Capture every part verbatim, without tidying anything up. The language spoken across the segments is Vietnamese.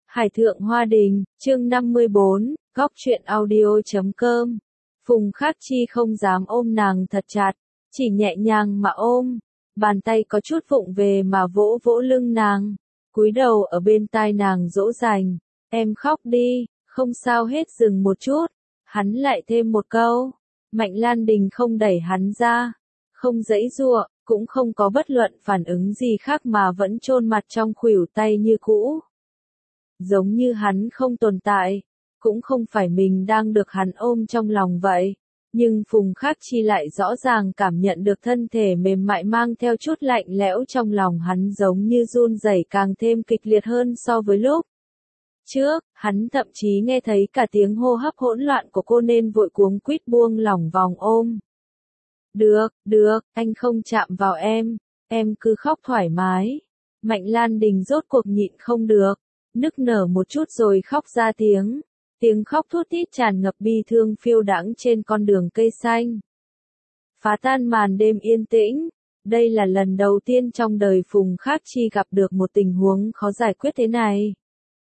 Hải thượng hoa đình, chương năm mươi bốn, góc truyện audio chấm com. Phùng Khắc Chi không dám ôm nàng thật chặt, chỉ nhẹ nhàng mà ôm, bàn tay có chút vụng về mà vỗ vỗ lưng nàng, cúi đầu ở bên tai nàng dỗ dành, em khóc đi, không sao hết, dừng một chút, hắn lại thêm một câu. Mạnh Lan Đình không đẩy hắn ra, không giãy giụa, cũng không có bất luận phản ứng gì khác mà vẫn chôn mặt trong khuỷu tay như cũ. Giống như hắn không tồn tại, cũng không phải mình đang được hắn ôm trong lòng vậy. Nhưng Phùng Khắc Chi lại rõ ràng cảm nhận được thân thể mềm mại mang theo chút lạnh lẽo trong lòng hắn, giống như run rẩy càng thêm kịch liệt hơn so với lúc trước. Hắn thậm chí nghe thấy cả tiếng hô hấp hỗn loạn của cô nên vội cuống quýt buông lỏng vòng ôm. Được, được, anh không chạm vào em, em cứ khóc thoải mái. Mạnh Lan Đình rốt cuộc nhịn không được, nức nở một chút rồi khóc ra tiếng. Tiếng khóc thút thít tràn ngập bi thương phiêu đãng trên con đường cây xanh. Phá tan màn đêm yên tĩnh, đây là lần đầu tiên trong đời Phùng Khắc Chi gặp được một tình huống khó giải quyết thế này.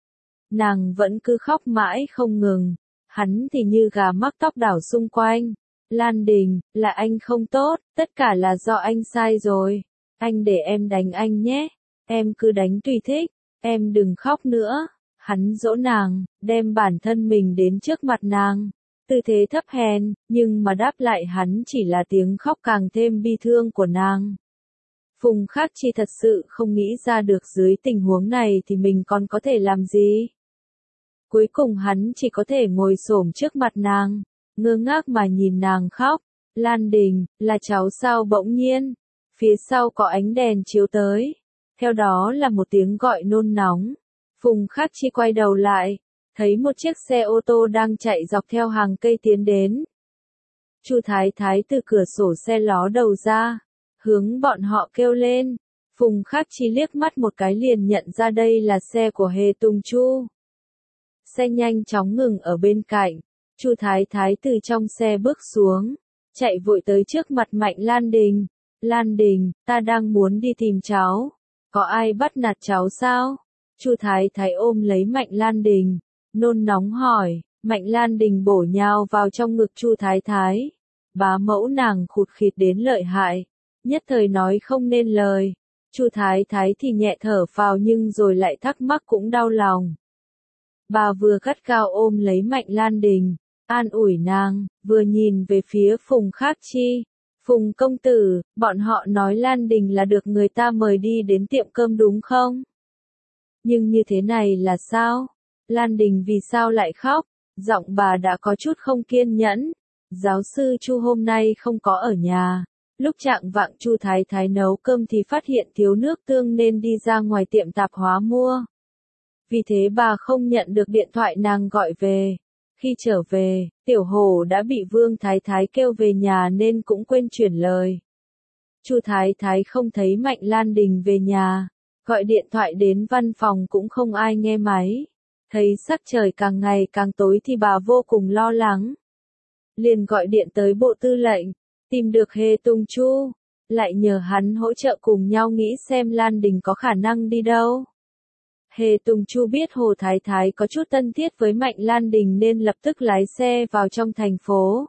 Nàng vẫn cứ khóc mãi không ngừng, hắn thì như gà mắc tóc đảo xung quanh. Lan Đình, là anh không tốt, tất cả là do anh sai rồi. Anh để em đánh anh nhé, em cứ đánh tùy thích, em đừng khóc nữa. Hắn dỗ nàng, đem bản thân mình đến trước mặt nàng, tư thế thấp hèn, nhưng mà đáp lại hắn chỉ là tiếng khóc càng thêm bi thương của nàng. Phùng Khắc Chi thật sự không nghĩ ra được dưới tình huống này thì mình còn có thể làm gì. Cuối cùng hắn chỉ có thể ngồi xổm trước mặt nàng, ngơ ngác mà nhìn nàng khóc. Lan Đình, là cháu sao? Bỗng nhiên, phía sau có ánh đèn chiếu tới, theo đó là một tiếng gọi nôn nóng. Phùng Khắc Chi quay đầu lại, thấy một chiếc xe ô tô đang chạy dọc theo hàng cây tiến đến. Chu Thái Thái từ cửa sổ xe ló đầu ra, hướng bọn họ kêu lên. Phùng Khắc Chi liếc mắt một cái liền nhận ra đây là xe của Hề Tùng Chu. Xe nhanh chóng ngừng ở bên cạnh, Chu Thái Thái từ trong xe bước xuống, chạy vội tới trước mặt Mạnh Lan Đình. Lan Đình, ta đang muốn đi tìm cháu, có ai bắt nạt cháu sao? Chu Thái Thái ôm lấy Mạnh Lan Đình, nôn nóng hỏi. Mạnh Lan Đình bổ nhào vào trong ngực Chu Thái Thái. Bá mẫu nàng khụt khịt đến lợi hại, nhất thời nói không nên lời. Chu Thái Thái thì nhẹ thở phào nhưng rồi lại thắc mắc cũng đau lòng. Bà vừa gắt gao ôm lấy Mạnh Lan Đình, an ủi nàng, vừa nhìn về phía Phùng Khắc Chi. Phùng công tử, bọn họ nói Lan Đình là được người ta mời đi đến tiệm cơm đúng không? Nhưng như thế này là sao? Lan Đình vì sao lại khóc? Giọng bà đã có chút không kiên nhẫn. Giáo sư Chu hôm nay không có ở nhà. Lúc trạng vạng Chu Thái Thái nấu cơm thì phát hiện thiếu nước tương nên đi ra ngoài tiệm tạp hóa mua. Vì thế bà không nhận được điện thoại nàng gọi về. Khi trở về, Tiểu Hổ đã bị Vương Thái Thái kêu về nhà nên cũng quên chuyển lời. Chu Thái Thái không thấy Mạnh Lan Đình về nhà. Gọi điện thoại đến văn phòng cũng không ai nghe máy. Thấy sắc trời càng ngày càng tối thì bà vô cùng lo lắng. Liền gọi điện tới bộ tư lệnh, tìm được Hề Tùng Chu, lại nhờ hắn hỗ trợ cùng nhau nghĩ xem Lan Đình có khả năng đi đâu. Hề Tùng Chu biết Hồ Thái Thái có chút thân thiết với Mạnh Lan Đình nên lập tức lái xe vào trong thành phố.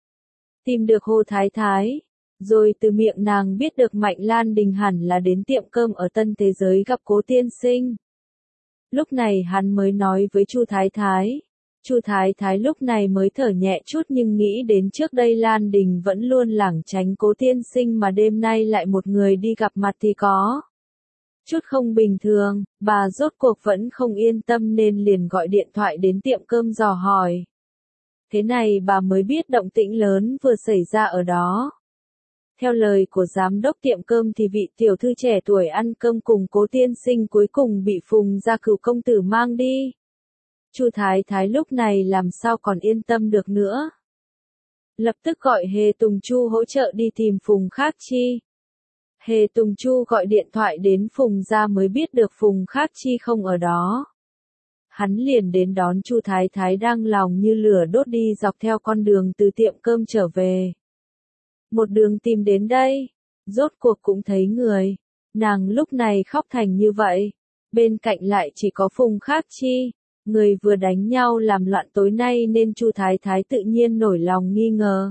Tìm được Hồ Thái Thái. Rồi từ miệng nàng biết được Mạnh Lan Đình hẳn là đến tiệm cơm ở Tân Thế Giới gặp Cố tiên sinh. Lúc này hắn mới nói với Chu Thái Thái. Chu Thái Thái lúc này mới thở nhẹ chút nhưng nghĩ đến trước đây Lan Đình vẫn luôn lảng tránh Cố tiên sinh mà đêm nay lại một người đi gặp mặt thì có chút không bình thường, bà rốt cuộc vẫn không yên tâm nên liền gọi điện thoại đến tiệm cơm dò hỏi. Thế này bà mới biết động tĩnh lớn vừa xảy ra ở đó. Theo lời của giám đốc tiệm cơm thì vị tiểu thư trẻ tuổi ăn cơm cùng Cố tiên sinh cuối cùng bị Phùng gia cửu công tử mang đi. Chu Thái Thái lúc này làm sao còn yên tâm được nữa. Lập tức gọi Hề Tùng Chu hỗ trợ đi tìm Phùng Khắc Chi. Hề Tùng Chu gọi điện thoại đến Phùng gia mới biết được Phùng Khắc Chi không ở đó. Hắn liền đến đón Chu Thái Thái đang lòng như lửa đốt đi dọc theo con đường từ tiệm cơm trở về. Một đường tìm đến đây, rốt cuộc cũng thấy người. Nàng lúc này khóc thành như vậy, Bên cạnh lại chỉ có Phùng Khắc Chi, người vừa đánh nhau làm loạn tối nay nên Chu Thái Thái tự nhiên nổi lòng nghi ngờ.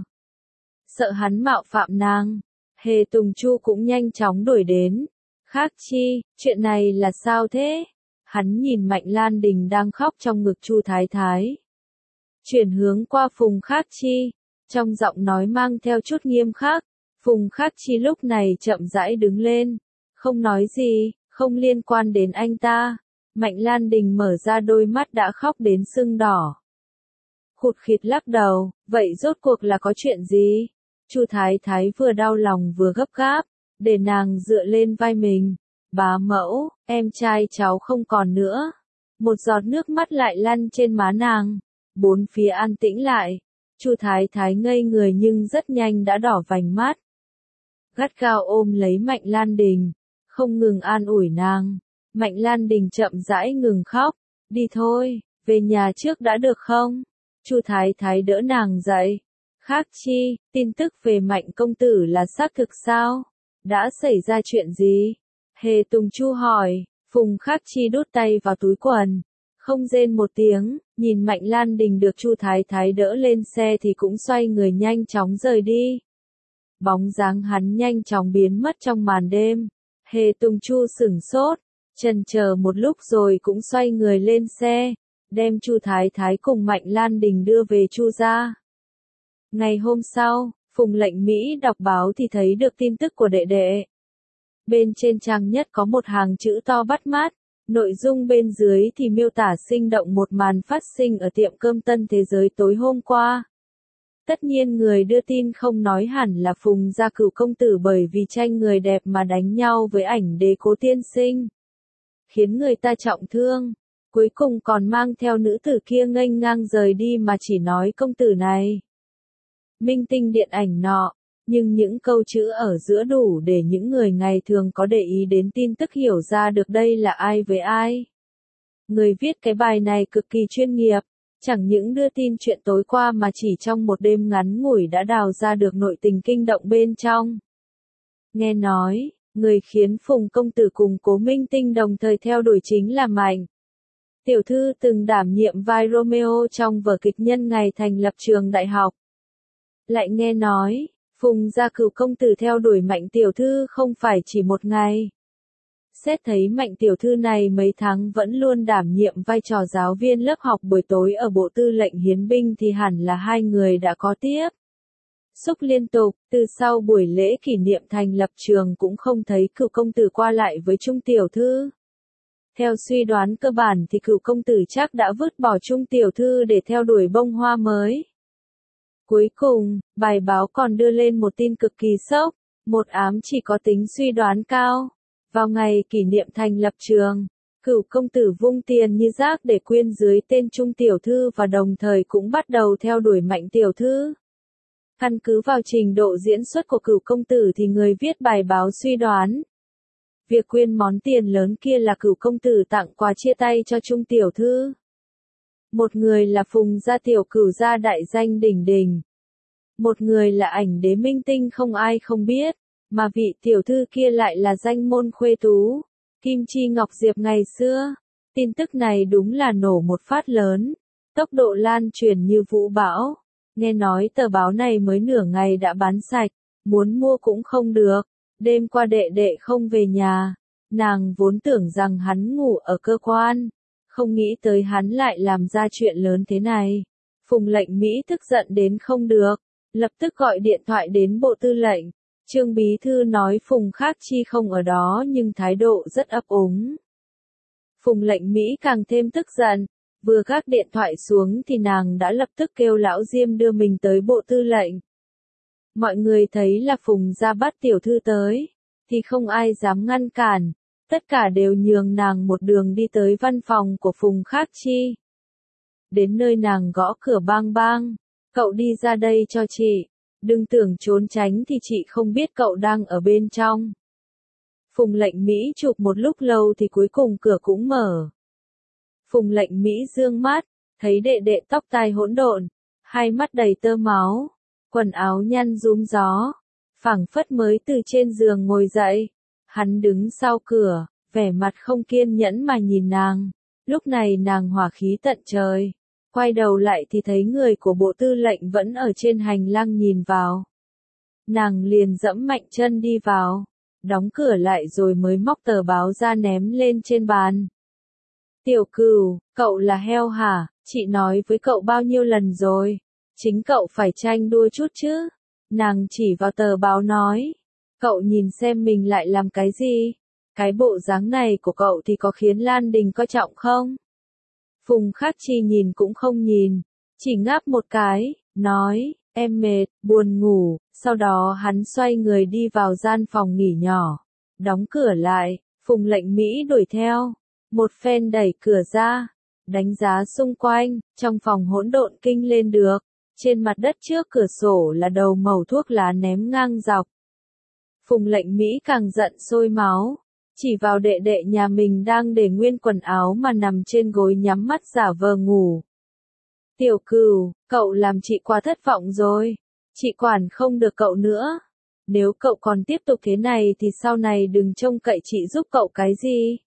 Sợ hắn mạo phạm nàng, Hề Tùng Chu cũng nhanh chóng đuổi đến. Khắc Chi, chuyện này là sao thế? Hắn nhìn Mạnh Lan Đình đang khóc trong ngực Chu Thái Thái. Chuyển hướng qua Phùng Khắc Chi, trong giọng nói mang theo chút nghiêm khắc. Phùng Khắc Chi lúc này chậm rãi đứng lên, không nói gì, không liên quan đến anh ta. Mạnh Lan Đình mở ra đôi mắt đã khóc đến sưng đỏ. Khụt khịt lắc đầu, vậy rốt cuộc là có chuyện gì? Chu Thái Thái vừa đau lòng vừa gấp gáp, để nàng dựa lên vai mình. Bá mẫu, em trai cháu không còn nữa. Một giọt nước mắt lại lăn trên má nàng. Bốn phía an tĩnh lại. Chu Thái Thái ngây người nhưng rất nhanh đã đỏ vành mắt. Gắt gao ôm lấy Mạnh Lan Đình, không ngừng an ủi nàng. Mạnh Lan Đình chậm rãi ngừng khóc. Đi thôi, về nhà trước đã được không? Chu Thái Thái đỡ nàng dậy. Khắc Chi, tin tức về Mạnh công tử là xác thực sao? Đã xảy ra chuyện gì? Hề Tùng Chu hỏi. Phùng Khắc Chi đút tay vào túi quần, không rên một tiếng, nhìn Mạnh Lan Đình được Chu Thái Thái đỡ lên xe thì cũng xoay người nhanh chóng rời đi. Bóng dáng hắn nhanh chóng biến mất trong màn đêm. Hề Tùng Chu sửng sốt, chần chờ một lúc rồi cũng xoay người lên xe, đem Chu Thái Thái cùng Mạnh Lan Đình đưa về Chu gia. Ngày hôm sau, Phùng Lệnh Mỹ đọc báo thì thấy được tin tức của đệ đệ. Bên trên trang nhất có một hàng chữ to bắt mắt, nội dung bên dưới thì miêu tả sinh động một màn phát sinh ở tiệm cơm Tân Thế Giới tối hôm qua. Tất nhiên người đưa tin không nói hẳn là Phùng gia Cửu công tử bởi vì tranh người đẹp mà đánh nhau với ảnh đế Cố tiên sinh, khiến người ta trọng thương. Cuối cùng còn mang theo nữ tử kia nghênh ngang rời đi mà chỉ nói công tử này minh tinh điện ảnh nọ, nhưng những câu chữ ở giữa đủ để những người ngày thường có để ý đến tin tức hiểu ra được đây là ai với ai. Người viết cái bài này cực kỳ chuyên nghiệp, chẳng những đưa tin chuyện tối qua mà chỉ trong một đêm ngắn ngủi đã đào ra được nội tình kinh động bên trong. Nghe nói, người khiến Phùng công tử cùng Cố minh tinh đồng thời theo đuổi chính là Mạnh tiểu thư từng đảm nhiệm vai Romeo trong vở kịch Nhân ngày thành lập trường đại học. Lại nghe nói, Phùng gia Cửu công tử theo đuổi Mạnh tiểu thư không phải chỉ một ngày. Xét thấy Mạnh tiểu thư này mấy tháng vẫn luôn đảm nhiệm vai trò giáo viên lớp học buổi tối ở Bộ Tư lệnh Hiến binh thì hẳn là hai người đã có tiếp xúc liên tục. Từ sau buổi lễ kỷ niệm thành lập trường cũng không thấy Cửu công tử qua lại với Trung tiểu thư. Theo suy đoán cơ bản thì Cửu công tử chắc đã vứt bỏ Trung tiểu thư để theo đuổi bông hoa mới. Cuối cùng, bài báo còn đưa lên một tin cực kỳ sốc, một ám chỉ có tính suy đoán cao. Vào ngày kỷ niệm thành lập trường, Cửu công tử vung tiền như rác để quyên dưới tên Trung tiểu thư và đồng thời cũng bắt đầu theo đuổi Mạnh tiểu thư. Căn cứ vào trình độ diễn xuất của Cửu công tử thì người viết bài báo suy đoán, việc quyên món tiền lớn kia là Cửu công tử tặng quà chia tay cho Trung tiểu thư. Một người là Phùng gia tiểu cửu gia đại danh đỉnh đỉnh. Một người là ảnh đế minh tinh không ai không biết, mà vị tiểu thư kia lại là danh môn khuê tú, Kim Chi Ngọc Diệp ngày xưa. Tin tức này đúng là nổ một phát lớn, tốc độ lan truyền như vũ bão. Nghe nói tờ báo này mới nửa ngày đã bán sạch, muốn mua cũng không được. Đêm qua đệ đệ không về nhà, nàng vốn tưởng rằng hắn ngủ ở cơ quan. Không nghĩ tới hắn lại làm ra chuyện lớn thế này. Phùng Lệnh Mỹ tức giận đến không được, lập tức gọi điện thoại đến Bộ Tư lệnh. Trương bí thư nói Phùng Khắc Chi không ở đó nhưng thái độ rất ấp úng. Phùng Lệnh Mỹ càng thêm tức giận, vừa gác điện thoại xuống thì nàng đã lập tức kêu lão Diêm đưa mình tới Bộ Tư lệnh. Mọi người thấy là Phùng gia bắt tiểu thư tới, thì không ai dám ngăn cản. Tất cả đều nhường nàng một đường đi tới văn phòng của Phùng Khắc Chi. Đến nơi nàng gõ cửa bang bang. Cậu đi ra đây cho chị. Đừng tưởng trốn tránh thì chị không biết cậu đang ở bên trong. Phùng Lệnh Mỹ chụp một lúc lâu thì cuối cùng cửa cũng mở. Phùng Lệnh Mỹ dương mắt, thấy đệ đệ tóc tai hỗn độn, hai mắt đầy tơ máu, quần áo nhăn rúm gió, phảng phất mới từ trên giường ngồi dậy. Hắn đứng sau cửa, vẻ mặt không kiên nhẫn mà nhìn nàng. Lúc này nàng hỏa khí tận trời. Quay đầu lại thì thấy người của bộ tư lệnh vẫn ở trên hành lang nhìn vào. Nàng liền dẫm mạnh chân đi vào, đóng cửa lại rồi mới móc tờ báo ra ném lên trên bàn. Tiểu Cửu, cậu là heo hả? Chị nói với cậu bao nhiêu lần rồi? Chính cậu phải tranh đua chút chứ. Nàng chỉ vào tờ báo nói. Cậu nhìn xem mình lại làm cái gì? Cái bộ dáng này của cậu thì có khiến Lan Đình coi trọng không? Phùng Khắc Chi nhìn cũng không nhìn, chỉ ngáp một cái, nói, em mệt, buồn ngủ, sau đó hắn xoay người đi vào gian phòng nghỉ nhỏ, đóng cửa lại, Phùng Lệnh Mỹ đuổi theo, một phen đẩy cửa ra, đánh giá xung quanh, trong phòng hỗn độn kinh lên được, trên mặt đất trước cửa sổ là đầu mẩu thuốc lá ném ngang dọc. Phùng Lệnh Mỹ càng giận sôi máu. Chỉ vào đệ đệ nhà mình đang để nguyên quần áo mà nằm trên gối nhắm mắt giả vờ ngủ. Tiểu Cửu, cậu làm chị quá thất vọng rồi. Chị quản không được cậu nữa. Nếu cậu còn tiếp tục thế này thì sau này đừng trông cậy chị giúp cậu cái gì.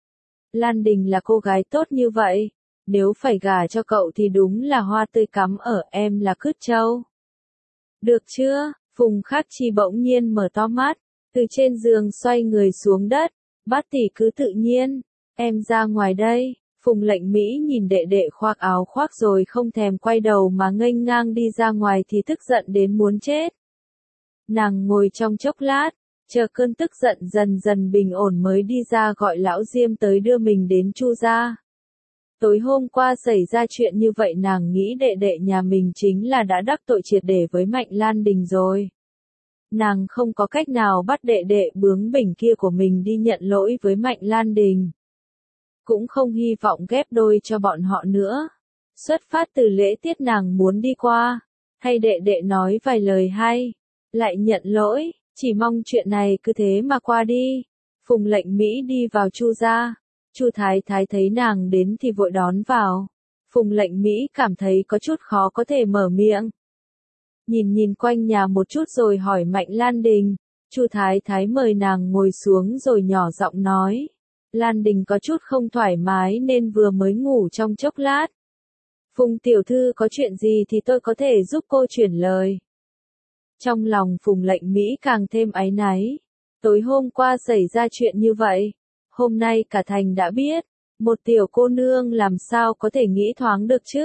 Lan Đình là cô gái tốt như vậy. Nếu phải gả cho cậu thì đúng là hoa tươi cắm ở em là cứt trâu. Được chưa? Phùng Khắc Chi bỗng nhiên mở to mắt. Từ trên giường xoay người xuống đất. Bát tỷ cứ tự nhiên, em ra ngoài đây. Phùng Lệnh Mỹ nhìn đệ đệ khoác áo khoác rồi không thèm quay đầu mà nghênh ngang đi ra ngoài thì tức giận đến muốn chết. Nàng ngồi trong chốc lát, chờ cơn tức giận dần dần bình ổn mới đi ra gọi lão Diêm tới đưa mình đến Chu gia. Tối hôm qua xảy ra chuyện như vậy nàng nghĩ đệ đệ nhà mình chính là đã đắc tội triệt để với Mạnh Lan Đình rồi. Nàng không có cách nào bắt đệ đệ bướng bỉnh kia của mình đi nhận lỗi với Mạnh Lan Đình. Cũng không hy vọng ghép đôi cho bọn họ nữa. Xuất phát từ lễ tiết nàng muốn đi qua, hay đệ đệ nói vài lời hay, lại nhận lỗi, chỉ mong chuyện này cứ thế mà qua đi. Phùng Lệnh Mỹ đi vào Chu gia, Chu Thái Thái thấy nàng đến thì vội đón vào. Phùng Lệnh Mỹ cảm thấy có chút khó có thể mở miệng. Nhìn nhìn quanh nhà một chút rồi hỏi Mạnh Lan Đình. Chu Thái Thái mời nàng ngồi xuống rồi nhỏ giọng nói. Lan Đình có chút không thoải mái nên vừa mới ngủ trong chốc lát. Phùng tiểu thư có chuyện gì thì tôi có thể giúp cô chuyển lời. Trong lòng Phùng Lệnh Mỹ càng thêm áy náy. Tối hôm qua xảy ra chuyện như vậy. Hôm nay cả thành đã biết. Một tiểu cô nương làm sao có thể nghĩ thoáng được chứ.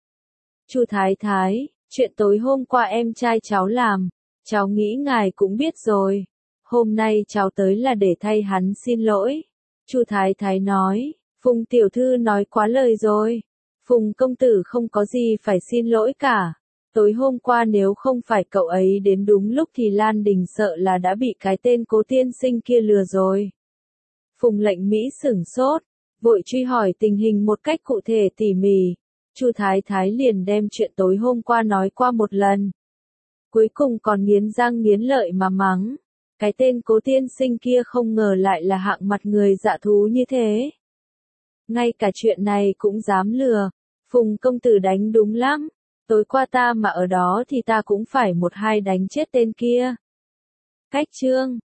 Chu Thái Thái. Chuyện tối hôm qua em trai cháu làm, cháu nghĩ ngài cũng biết rồi. Hôm nay cháu tới là để thay hắn xin lỗi. Chu Thái Thái nói, Phùng tiểu thư nói quá lời rồi. Phùng công tử không có gì phải xin lỗi cả. Tối hôm qua nếu không phải cậu ấy đến đúng lúc thì Lan Đình sợ là đã bị cái tên Cố tiên sinh kia lừa rồi. Phùng Lệnh Mỹ sửng sốt, vội truy hỏi tình hình một cách cụ thể tỉ mỉ. Chu Thái Thái liền đem chuyện tối hôm qua nói qua một lần. Cuối cùng còn nghiến răng nghiến lợi mà mắng. Cái tên Cố tiên sinh kia không ngờ lại là hạng mặt người dạ thú như thế. Ngay cả chuyện này cũng dám lừa. Phùng công tử đánh đúng lắm. Tối qua ta mà ở đó thì ta cũng phải một hai đánh chết tên kia. Cách chương